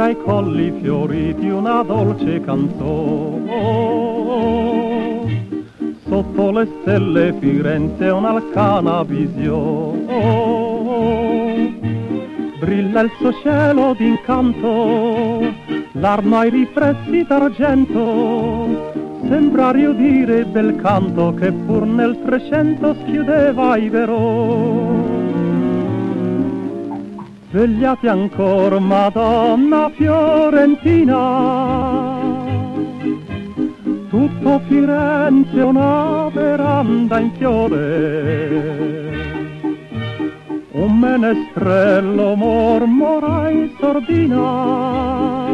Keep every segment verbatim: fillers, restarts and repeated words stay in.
tra i colli fioriti una dolce canzone. Sotto le stelle Firenze un'arcana visione. Brilla il suo cielo d'incanto, l'arma ai riflessi d'argento, sembra riudire il bel canto che pur nel Trecento schiudeva i verò. Svegliati ancor, Madonna Fiorentina, tutto Firenze è una veranda in fiore. Un menestrello mormora in sordina,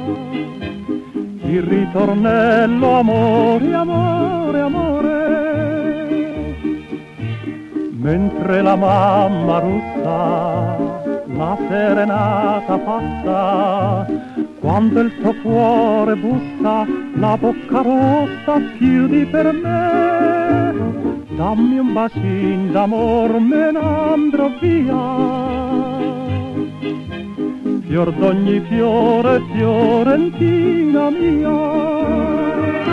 il ritornello amore, amore, amore. Mentre la mamma russa la serenata passa, quando il tuo cuore bussa, la bocca rossa chiudi per me. Dammi un bacin d'amor, me n'andrò via. Fior d'ogni fiore, Fiorentina mia.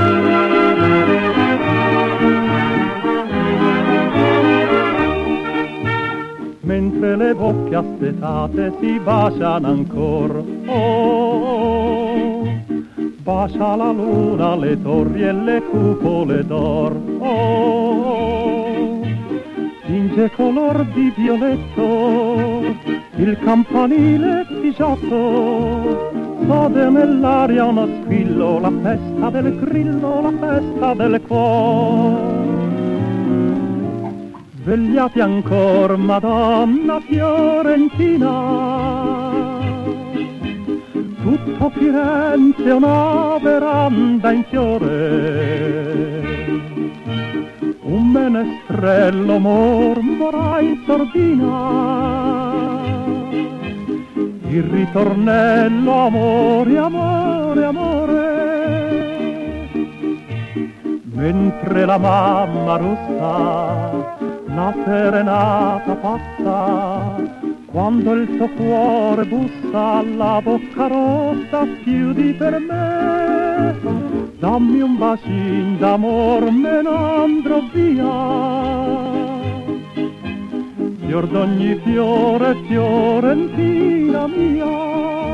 Mentre le bocche assetate si baciano ancor, oh, bacia la luna le torri e le cupole d'or, oh, tinge color di violetto il campanile figiotto, sode nell'aria uno squillo, la festa del grillo, la festa del cuore. Svegliati ancor, Madonna Fiorentina, tutto Firenze è una veranda in fiore. Un menestrello mormora in sordina, il ritornello amore, amore, amore. Mentre la mamma russa la serenata passa, quando il tuo cuore bussa, la bocca rossa chiudi per me. Dammi un bacin d'amor, me n'andrò via. Fior d'ogni fiore, Fiorentina mia.